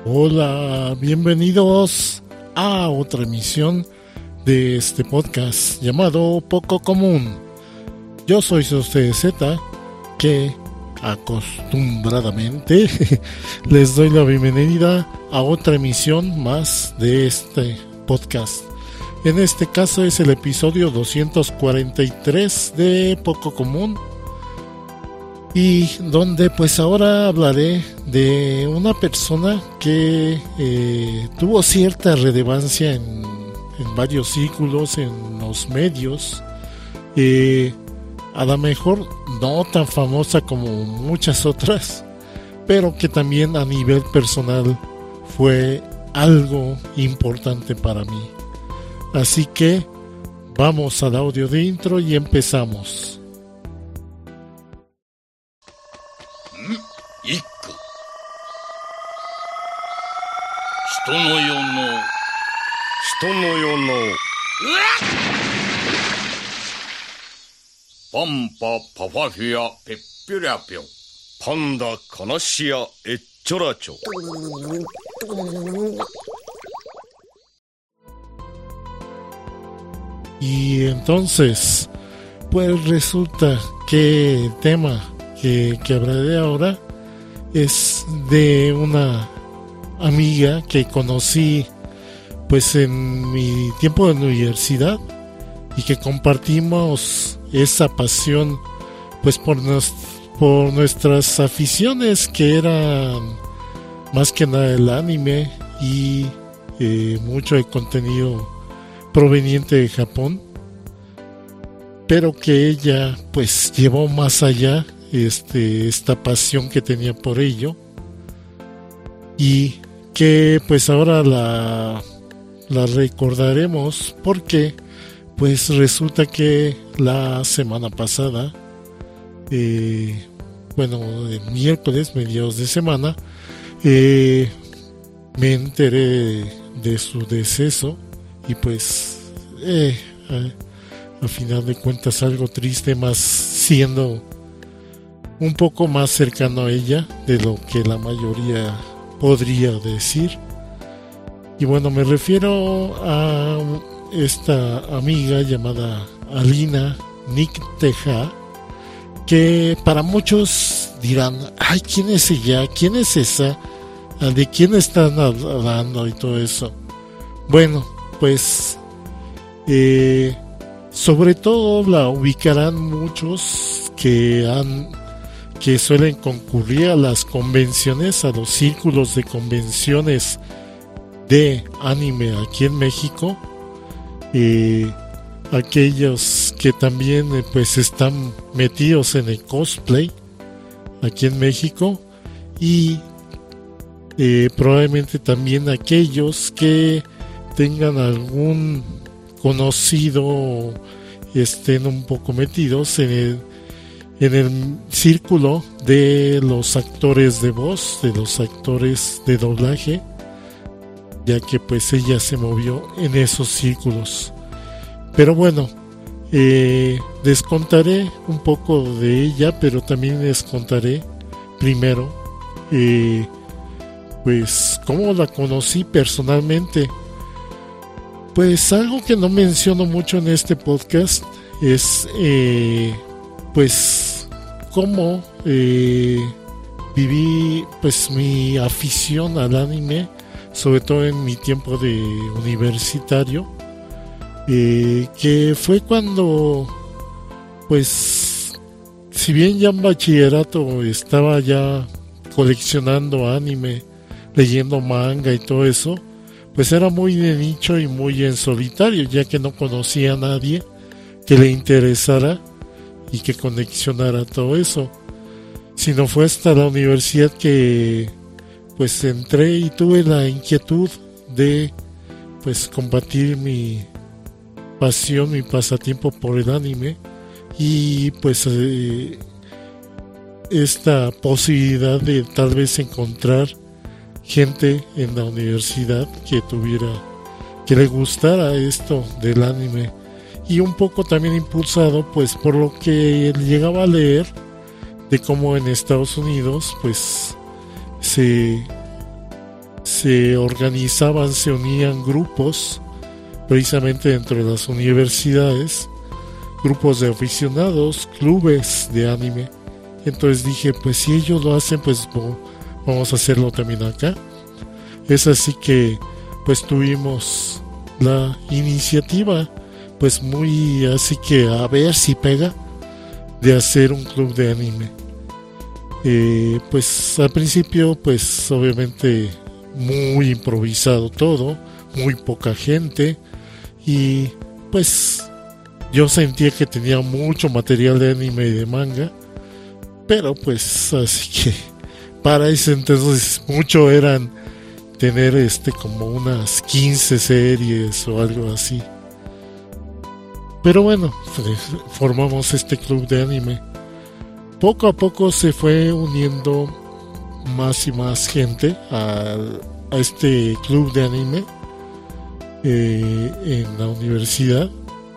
Hola, bienvenidos a otra emisión de este podcast llamado Poco Común. Yo soy CZ, que acostumbradamente les doy la bienvenida a otra emisión más de este podcast. En este caso es el episodio 243 de Poco Común, y donde pues ahora hablaré de una persona que tuvo cierta relevancia en varios círculos, en los medios, a lo mejor no tan famosa como muchas otras, pero que también a nivel personal fue algo importante para mí. Así que vamos al audio de intro y empezamos. 一句人の世のパンパパファフィアペッピュリャピョパンダカナシアエッチョラチョ。 Y entonces, pues resulta que el tema que hablaré ahora es de una amiga que conocí pues en mi tiempo de universidad, y que compartimos esa pasión pues por nuestras aficiones, que eran más que nada el anime y mucho de contenido proveniente de Japón, pero que ella pues llevó más allá esta pasión que tenía por ello, y que pues ahora la recordaremos porque pues resulta que la semana pasada, el miércoles, mediados de semana, me enteré de su deceso, y pues a final de cuentas algo triste, más siendo un poco más cercano a ella de lo que la mayoría podría decir. Y bueno, me refiero a esta amiga llamada Alina Nikteja, que para muchos dirán: ay, ¿quién es ella? ¿Quién es esa? ¿De quién están hablando? Y todo eso. Bueno, pues sobre todo la ubicarán muchos que suelen concurrir a las convenciones, a los círculos de convenciones de anime aquí en México, aquellos que también pues están metidos en el cosplay aquí en México, y probablemente también aquellos que tengan algún conocido, estén un poco metidos en el círculo de los actores de voz, de los actores de doblaje, ya que pues ella se movió en esos círculos. Pero bueno, les contaré un poco de ella, pero también les contaré primero pues cómo la conocí personalmente. Pues algo que no menciono mucho en este podcast es pues cómo viví pues mi afición al anime, sobre todo en mi tiempo de universitario, que fue cuando pues, si bien ya en bachillerato estaba ya coleccionando anime, leyendo manga y todo eso, pues era muy de nicho y muy en solitario, ya que no conocía a nadie que le interesara y que conexionara todo eso. Sino fue hasta la universidad que pues entré y tuve la inquietud de pues compartir mi pasión, mi pasatiempo por el anime, y pues esta posibilidad de tal vez encontrar gente en la universidad que le gustara esto del anime, y un poco también impulsado pues por lo que llegaba a leer de cómo en Estados Unidos pues se se organizaban, se unían grupos precisamente dentro de las universidades, grupos de aficionados, clubes de anime. Entonces dije, pues si ellos lo hacen, pues vamos a hacerlo también acá. Es así que pues tuvimos la iniciativa, pues muy así que a ver si pega, de hacer un club de anime. Pues al principio pues obviamente muy improvisado todo, muy poca gente, y pues yo sentía que tenía mucho material de anime y de manga, pero pues así que para ese entonces mucho eran tener como unas 15 series o algo así. Pero bueno, formamos este club de anime. Poco a poco se fue uniendo más y más gente a este club de anime en la universidad,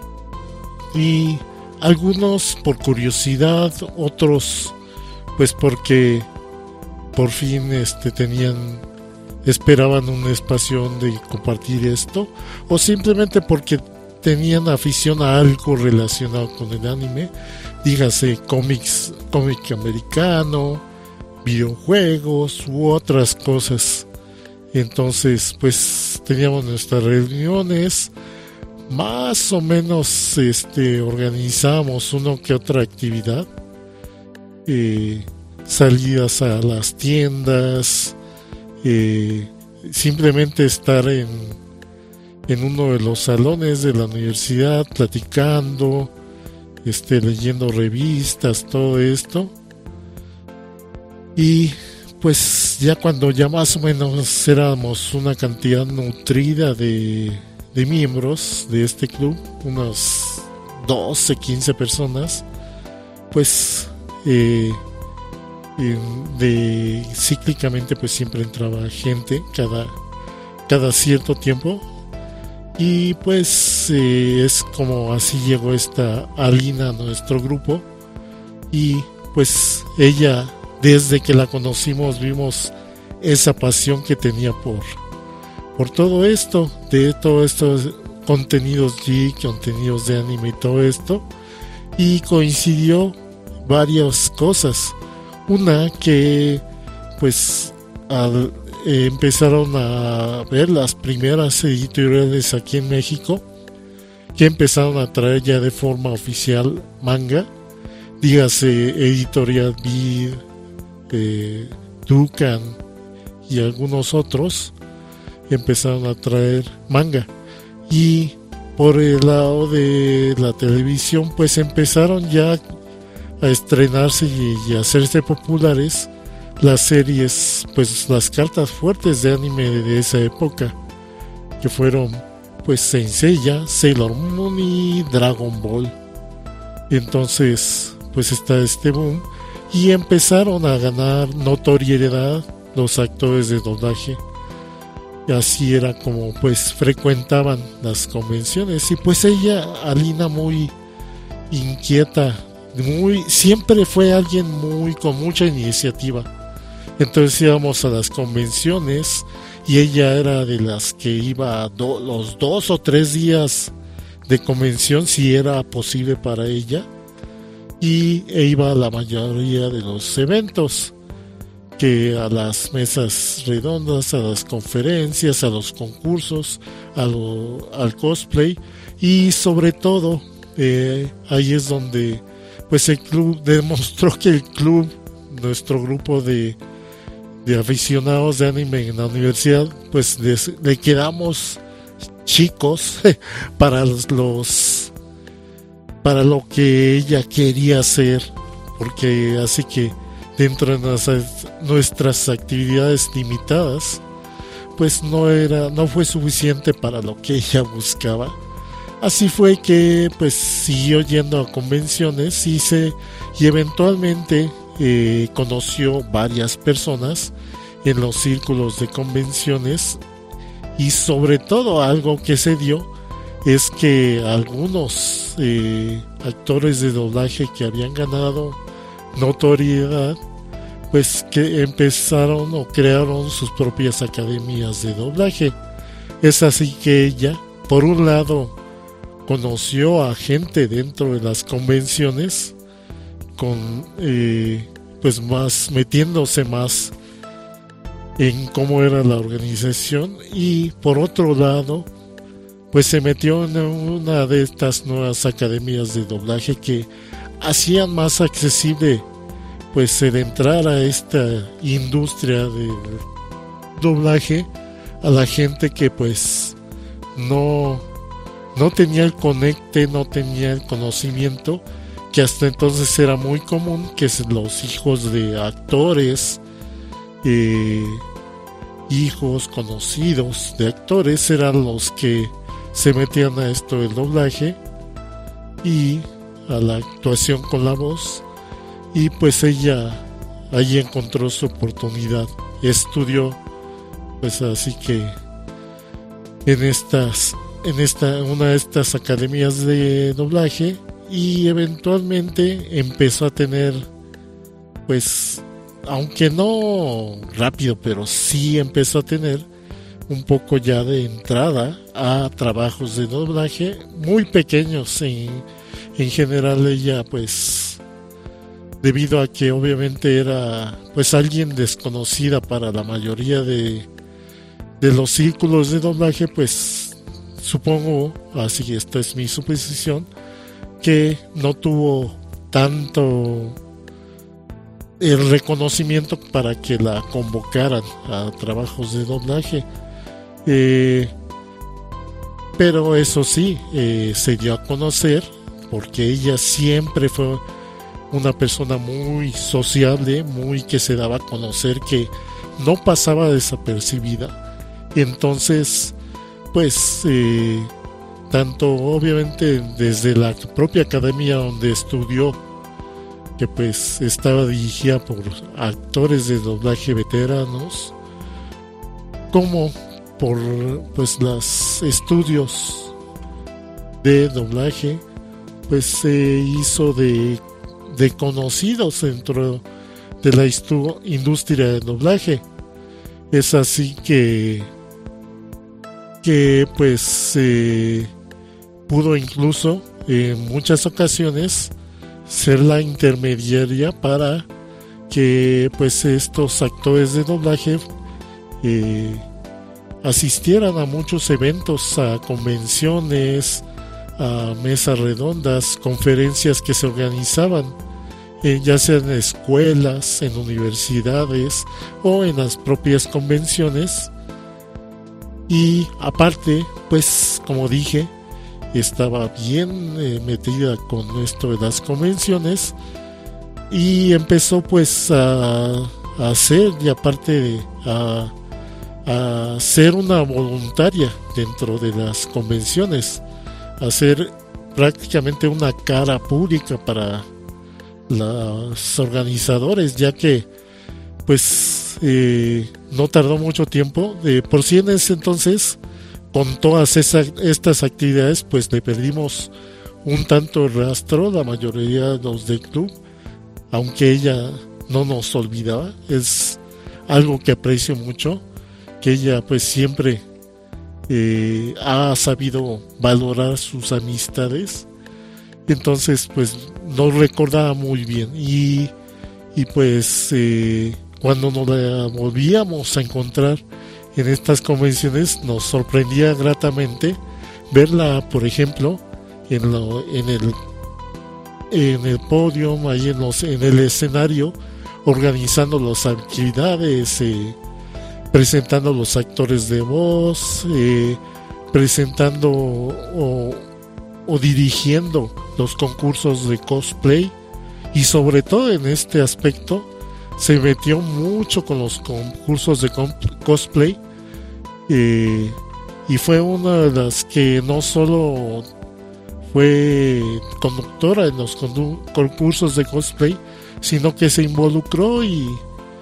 y algunos por curiosidad, otros pues porque por fin esperaban un espacio donde compartir esto, o simplemente porque tenían afición a algo relacionado con el anime, dígase cómic americano, videojuegos u otras cosas. Entonces pues teníamos nuestras reuniones, más o menos organizábamos uno que otra actividad, salidas a las tiendas, simplemente estar en uno de los salones de la universidad platicando, leyendo revistas, todo esto. Y pues ya cuando ya más o menos éramos una cantidad nutrida de miembros de este club, unas 12, 15 personas, pues cíclicamente pues siempre entraba gente cada cierto tiempo, y pues es como así llegó esta Alina a nuestro grupo. Y pues ella, desde que la conocimos, vimos esa pasión que tenía por todo esto, de todos estos contenidos geek, contenidos de anime y todo esto, y coincidió varias cosas. Una que pues empezaron a ver las primeras editoriales aquí en México, que empezaron a traer ya de forma oficial manga, dígase Editorial Vid, Dukan y algunos otros, empezaron a traer manga. Y por el lado de la televisión pues empezaron ya a estrenarse y a hacerse populares las series, pues las cartas fuertes de anime de esa época, que fueron pues Saint Seiya, Sailor Moon y Dragon Ball. Entonces pues está este boom, y empezaron a ganar notoriedad los actores de doblaje. Y así era como pues frecuentaban las convenciones. Y pues ella, Alina, muy inquieta, siempre fue alguien con mucha iniciativa. Entonces íbamos a las convenciones y ella era de las que iba los 2 o 3 días de convención, si era posible para ella, e iba a la mayoría de los eventos, que a las mesas redondas, a las conferencias, a los concursos, al cosplay, y sobre todo ahí es donde pues el club demostró que el club, nuestro grupo de aficionados de anime en la universidad, pues le quedamos chicos para lo que ella quería hacer, porque así que dentro de nuestras actividades limitadas, pues no fue suficiente para lo que ella buscaba. Así fue que pues siguió yendo a convenciones y eventualmente conoció varias personas en los círculos de convenciones, y sobre todo algo que se dio es que algunos actores de doblaje que habían ganado notoriedad pues que empezaron o crearon sus propias academias de doblaje. Es así que ella, por un lado, conoció a gente dentro de las convenciones, con pues más metiéndose más en cómo era la organización, y por otro lado, pues se metió en una de estas nuevas academias de doblaje que hacían más accesible pues el entrar a esta industria de doblaje a la gente que pues no tenía el conecte, no tenía el conocimiento, que hasta entonces era muy común que los hijos de actores, hijos conocidos de actores, eran los que se metían a esto del doblaje y a la actuación con la voz. Y pues ella allí encontró su oportunidad, estudió, pues así que en una de estas academias de doblaje, y eventualmente empezó a tener, pues aunque no rápido, pero sí empezó a tener un poco ya de entrada a trabajos de doblaje muy pequeños. En general ella pues, debido a que obviamente era pues alguien desconocida para la mayoría de los círculos de doblaje, pues supongo, así esta es mi suposición, que no tuvo tanto el reconocimiento para que la convocaran a trabajos de doblaje, pero eso sí, se dio a conocer porque ella siempre fue una persona muy sociable, muy que se daba a conocer, que no pasaba desapercibida. Entonces pues tanto obviamente desde la propia academia donde estudió, que pues estaba dirigida por actores de doblaje veteranos, como por pues los estudios de doblaje, pues se hizo de conocidos dentro de la industria de doblaje. Es así que pues pudo incluso en muchas ocasiones ser la intermediaria para que pues estos actores de doblaje asistieran a muchos eventos, a convenciones, a mesas redondas, conferencias que se organizaban, ya sea en escuelas, en universidades o en las propias convenciones. Y aparte, pues como dije, estaba bien metida con esto de las convenciones, y empezó pues a hacer, y aparte a ser una voluntaria dentro de las convenciones, a ser prácticamente una cara pública para los organizadores, ya que pues no tardó mucho tiempo. Por sí en ese entonces, con todas estas actividades, pues le perdimos un tanto el rastro, la mayoría de los del club, aunque ella no nos olvidaba. Es algo que aprecio mucho, que ella pues siempre ha sabido valorar sus amistades. Entonces pues nos recordaba muy bien, y pues cuando nos la volvíamos a encontrar en estas convenciones, nos sorprendía gratamente verla, por ejemplo, en el podio, ahí en el escenario, organizando las actividades, presentando los actores de voz, presentando o dirigiendo los concursos de cosplay, y sobre todo en este aspecto se metió mucho con los concursos de cosplay, y fue una de las que no solo fue conductora en los concursos de cosplay, sino que se involucró y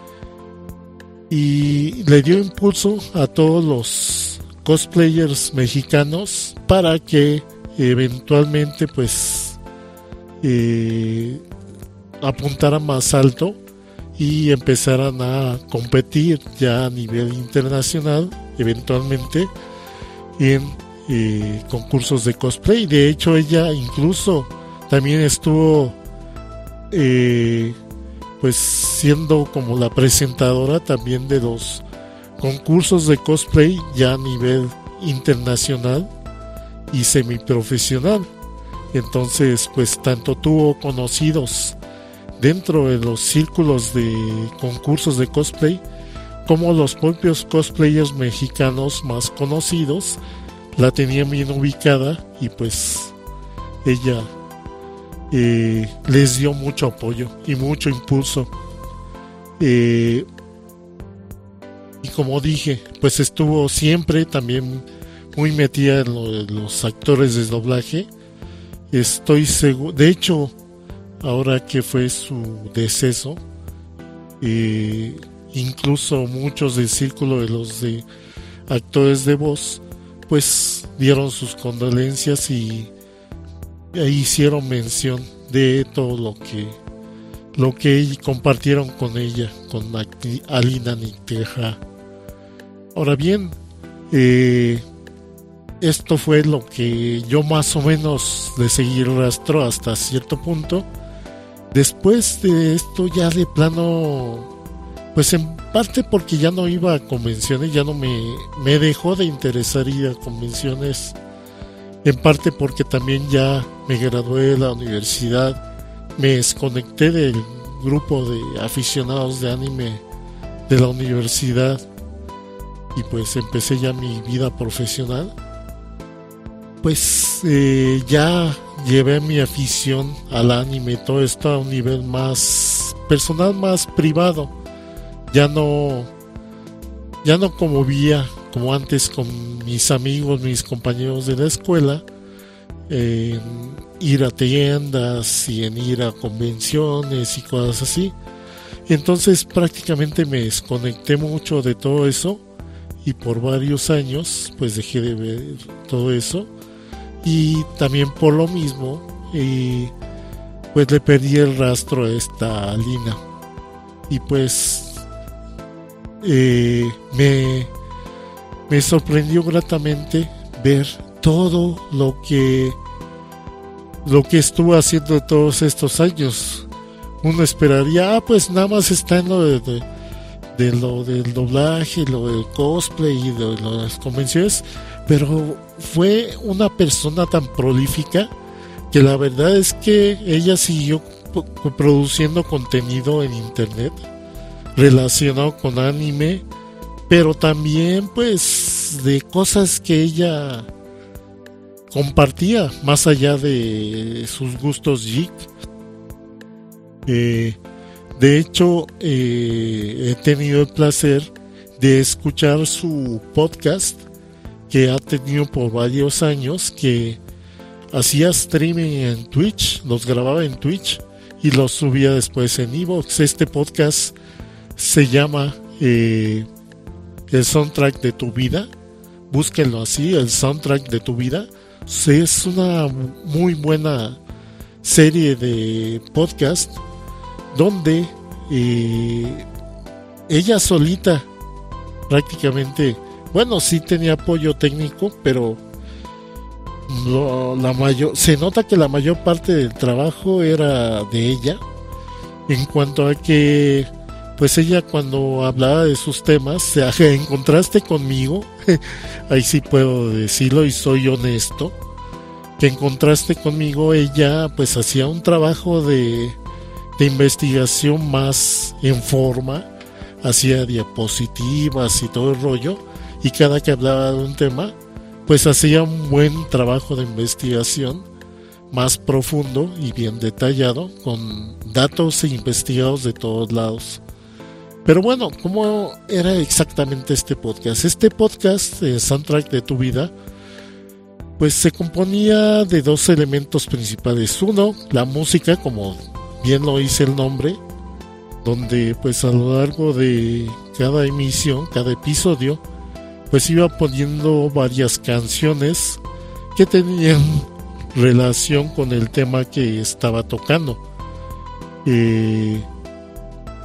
le dio impulso a todos los cosplayers mexicanos para que eventualmente pues apuntaran más alto y empezaran a competir ya a nivel internacional eventualmente en concursos de cosplay. De hecho, ella incluso también estuvo pues siendo como la presentadora también de los concursos de cosplay ya a nivel internacional y semiprofesional. Entonces, pues tanto tuvo conocidos dentro de los círculos de concursos de cosplay como los propios cosplayers mexicanos más conocidos la tenían bien ubicada, y pues ella les dio mucho apoyo y mucho impulso. Y como dije, pues estuvo siempre también muy metida en lo de los actores de doblaje. Estoy seguro, de hecho, ahora que fue su deceso, incluso muchos del círculo de los de actores de voz pues dieron sus condolencias y hicieron mención de todo lo que compartieron con ella, con Alina Nikteja. Ahora bien, esto fue lo que yo más o menos le seguí el rastro hasta cierto punto. Después de esto ya de plano, pues en parte porque ya no iba a convenciones, ya no me dejó de interesar ir a convenciones, en parte porque también ya me gradué de la universidad, me desconecté del grupo de aficionados de anime de la universidad y pues empecé ya mi vida profesional. Pues ya llevé mi afición al anime, todo esto a un nivel más personal, más privado. Ya no conmovía como antes con mis amigos, mis compañeros de la escuela, en ir a tiendas y en ir a convenciones y cosas así. Entonces prácticamente me desconecté mucho de todo eso y por varios años pues dejé de ver todo eso. Y también por lo mismo pues le perdí el rastro a esta Alina, y pues me sorprendió gratamente ver todo lo que estuvo haciendo todos estos años. Uno esperaría, pues nada más está en lo lo del doblaje, lo del cosplay y de las convenciones, pero fue una persona tan prolífica que la verdad es que ella siguió produciendo contenido en internet relacionado con anime, pero también pues de cosas que ella compartía más allá de sus gustos geek. De hecho, he tenido el placer de escuchar su podcast que ha tenido por varios años, que hacía streaming en Twitch, los grababa en Twitch y los subía después en iVoox. Este podcast se llama El Soundtrack de tu Vida. Búsquenlo así, El Soundtrack de tu Vida. Es una muy buena serie de podcast donde ella solita prácticamente, bueno, sí tenía apoyo técnico, pero se nota que la mayor parte del trabajo era de ella, en cuanto a que pues ella cuando hablaba de sus temas, en contraste conmigo, ahí sí puedo decirlo y soy honesto, que en contraste conmigo ella pues hacía un trabajo de investigación más en forma, hacía diapositivas y todo el rollo, y cada que hablaba de un tema pues hacía un buen trabajo de investigación más profundo y bien detallado, con datos investigados de todos lados. Pero bueno, ¿cómo era exactamente este podcast? Este podcast, Soundtrack de tu Vida, pues se componía de dos elementos principales. Uno, la música, como bien lo dice el nombre, donde pues a lo largo de cada emisión, cada episodio, pues iba poniendo varias canciones que tenían relación con el tema que estaba tocando.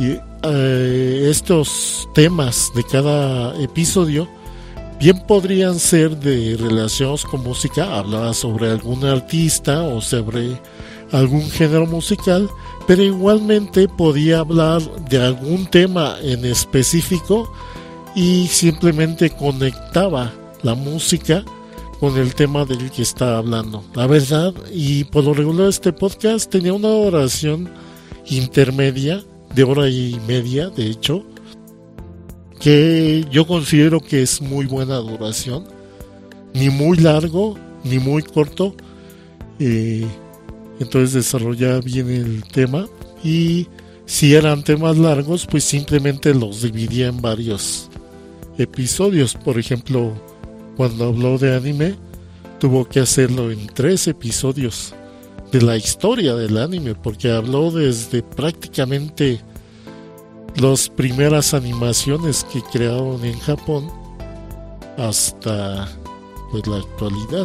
estos temas de cada episodio bien podrían ser de relacionados con música, hablaba sobre algún artista o sobre algún género musical, pero igualmente podía hablar de algún tema en específico y simplemente conectaba la música con el tema del que estaba hablando. La verdad, y por lo regular este podcast tenía una duración intermedia de 1 hora y media, de hecho, que yo considero que es muy buena duración, ni muy largo ni muy corto, entonces desarrollaba bien el tema, y si eran temas largos pues simplemente los dividía en varios episodios. Por ejemplo, cuando habló de anime tuvo que hacerlo en 3 episodios de la historia del anime, porque habló desde prácticamente las primeras animaciones que crearon en Japón hasta pues la actualidad.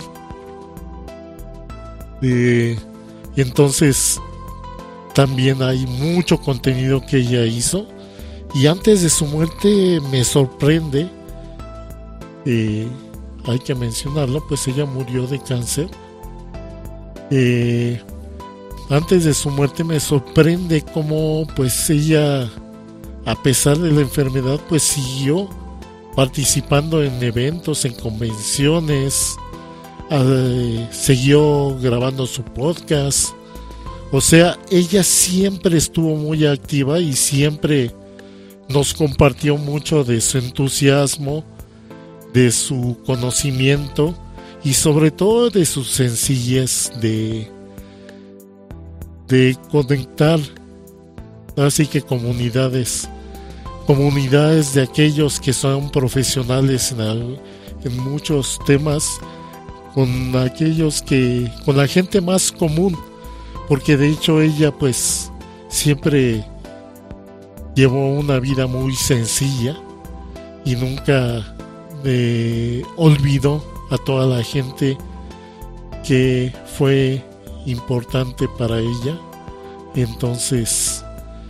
Entonces también hay mucho contenido que ella hizo, y antes de su muerte me sorprende, hay que mencionarlo, pues ella murió de cáncer. Antes de su muerte me sorprende cómo pues ella, a pesar de la enfermedad, pues siguió participando en eventos, en convenciones, siguió grabando su podcast. O sea, ella siempre estuvo muy activa y siempre nos compartió mucho de su entusiasmo, de su conocimiento y sobre todo de su sencillez de conectar, así que comunidades de aquellos que son profesionales en muchos temas, con aquellos que, con la gente más común, porque de hecho ella pues siempre llevó una vida muy sencilla y nunca olvidó a toda la gente que fue importante para ella. Entonces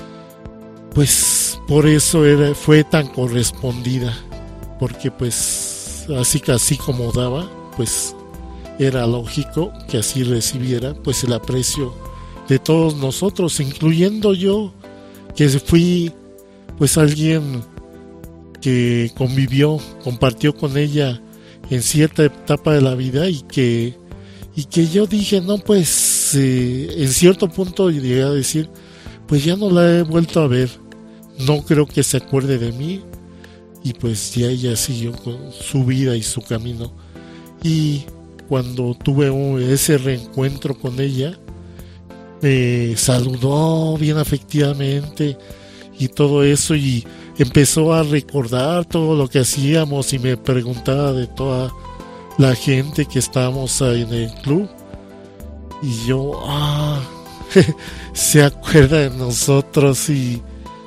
pues por eso fue tan correspondida, porque pues así como daba, pues era lógico que así recibiera pues el aprecio de todos nosotros, incluyendo yo, que fui pues alguien que compartió con ella en cierta etapa de la vida, y que yo dije, no, pues en cierto punto llegué a decir, pues ya no la he vuelto a ver, no creo que se acuerde de mí, y pues ya ella siguió con su vida y su camino. Y cuando tuve ese reencuentro con ella, me saludó bien afectivamente y todo eso, y empezó a recordar todo lo que hacíamos y me preguntaba de toda la gente que estábamos ahí en el club, y yo se acuerda de nosotros, y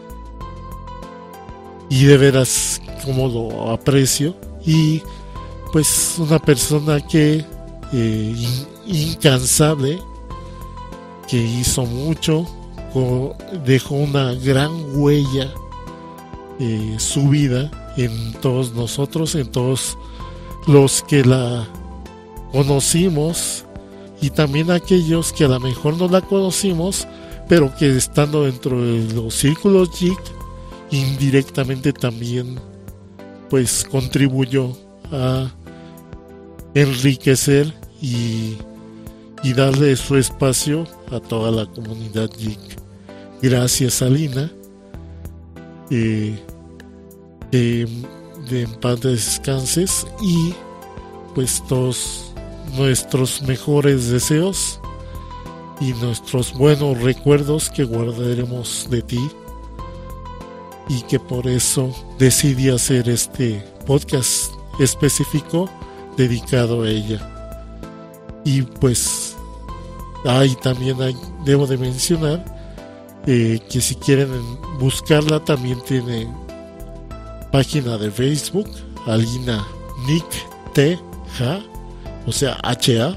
de veras como lo aprecio. Y pues una persona que incansable, que hizo mucho, dejó una gran huella, su vida en todos nosotros, en todos los que la conocimos, y también aquellos que a lo mejor no la conocimos, pero que estando dentro de los círculos geek, indirectamente también pues contribuyó a enriquecer y darle su espacio a toda la comunidad geek. Gracias, Alina. En paz descanses, y pues todos nuestros mejores deseos y nuestros buenos recuerdos que guardaremos de ti, y que por eso decidí hacer este podcast específico dedicado a ella. Y pues también debo de mencionar que si quieren buscarla, también tiene página de Facebook, Alina Nick T.J, o sea H.A,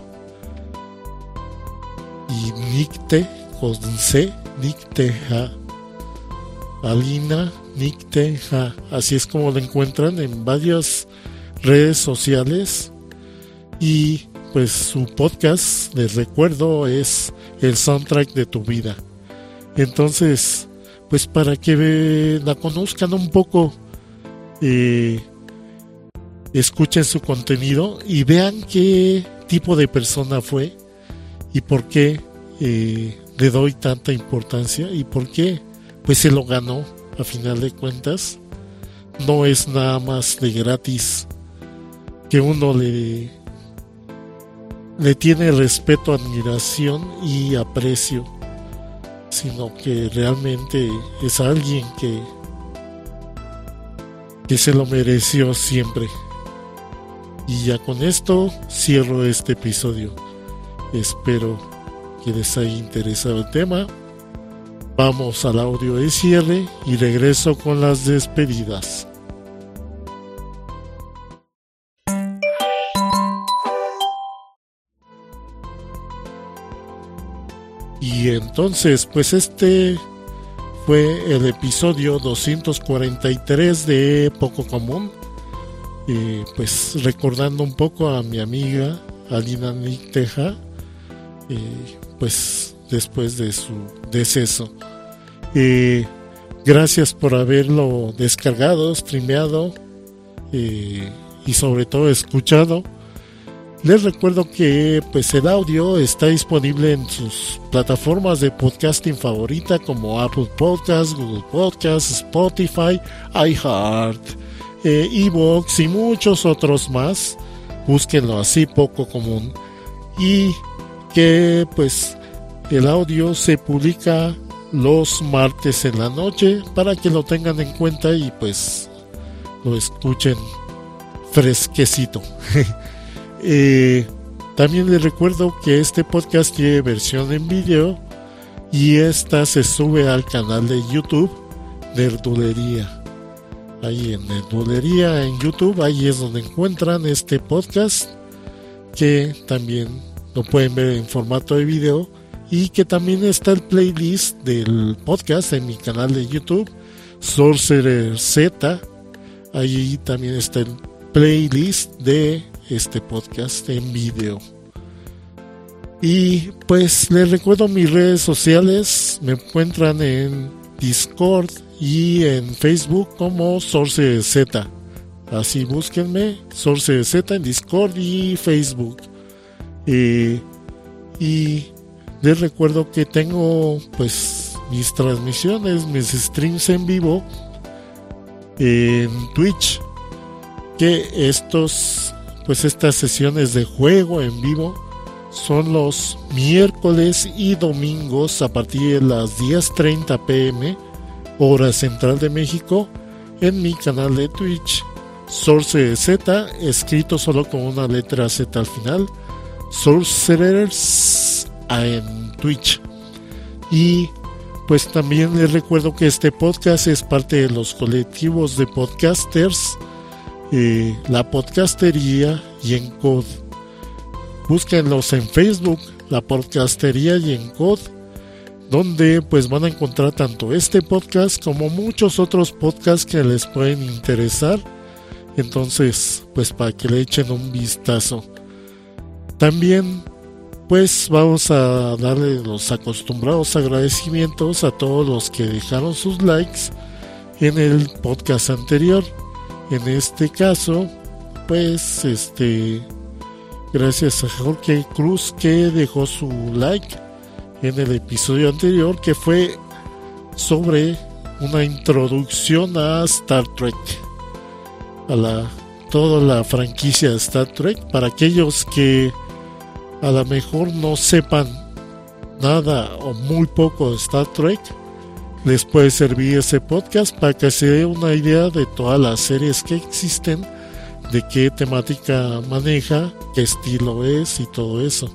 y Nick T con C, Nick T.J. Alina Nicteja, así es como la encuentran en varias redes sociales. Y pues su podcast, les recuerdo, es el soundtrack de tu vida. Entonces, pues para que la conozcan un poco, escuchen su contenido y vean qué tipo de persona fue y por qué le doy tanta importancia y por qué pues se lo ganó. A final de cuentas, no es nada más de gratis que uno le tiene respeto, admiración y aprecio, sino que realmente es alguien que se lo mereció siempre. Y ya con esto cierro este episodio. Espero que les haya interesado el tema. Vamos al audio de cierre y regreso con las despedidas. Y entonces, pues este fue el episodio 243 de Poco Común. Pues recordando un poco a mi amiga Alina Nicteja, pues después de su deceso. Gracias por haberlo descargado, streameado y sobre todo escuchado. Les recuerdo que pues el audio está disponible en sus plataformas de podcasting favorita como Apple Podcasts, Google Podcasts, Spotify, iHeart, iVoox y muchos otros más. Búsquenlo así, Poco Común. Y que pues el audio se publica los martes en la noche para que lo tengan en cuenta y pues lo escuchen fresquecito. También les recuerdo que este podcast tiene versión en video y esta se sube al canal de YouTube Nerdulería. Ahí en Nerdulería en YouTube, ahí es donde encuentran este podcast, que también lo pueden ver en formato de video, y que también está el playlist del podcast en mi canal de YouTube Sorcerer Z. Ahí también está el playlist de este podcast en video. Y pues les recuerdo mis redes sociales. Me encuentran en Discord y en Facebook como Sorcerer Z. Así búsquenme, Sorcerer Z en Discord y Facebook. Y les recuerdo que tengo pues mis transmisiones, mis streams en vivo en Twitch, que estas sesiones de juego en vivo son los miércoles y domingos a partir de las 10:30 p.m. hora central de México, en mi canal de Twitch Sorcerer Z, escrito solo con una letra Z al final, Sorcerers en Twitch. Y pues también les recuerdo que este podcast es parte de los colectivos de podcasters, La Podcastería y Encode. Búsquenlos en Facebook, La Podcastería y Encode, donde pues van a encontrar tanto este podcast como muchos otros podcasts que les pueden interesar. Entonces pues para que le echen un vistazo. También pues vamos a darle los acostumbrados agradecimientos a todos los que dejaron sus likes en el podcast anterior. En este caso pues gracias a Jorge Cruz, que dejó su like en el episodio anterior, que fue sobre una introducción a Star Trek, a toda la franquicia de Star Trek. Para aquellos que a lo mejor no sepan nada o muy poco de Star Trek, les puede servir ese podcast para que se dé una idea de todas las series que existen, de qué temática maneja, qué estilo es y todo eso.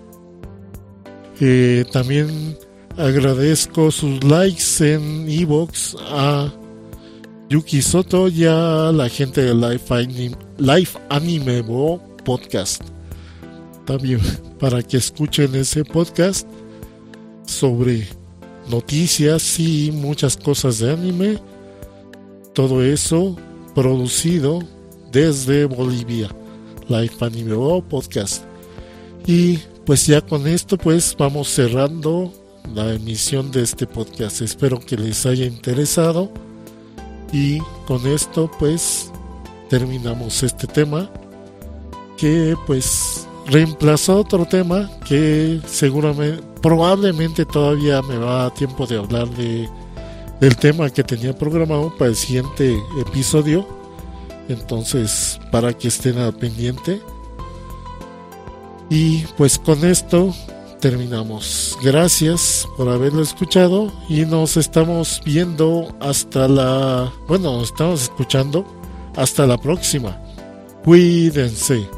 También agradezco sus likes en iVoox a Yuki Soto y a la gente de Life Anime Bo Podcast. También para que escuchen ese podcast sobre noticias y muchas cosas de anime. Todo eso producido desde Bolivia, Life Anime World Podcast. Y pues ya con esto pues vamos cerrando la emisión de este podcast. Espero que les haya interesado y con esto pues terminamos este tema, que pues reemplazó otro tema que probablemente todavía me va a dar tiempo de hablar del tema que tenía programado para el siguiente episodio. Entonces, para que estén al pendiente. Y pues con esto terminamos. Gracias por haberlo escuchado y nos estamos viendo nos estamos escuchando hasta la próxima. Cuídense.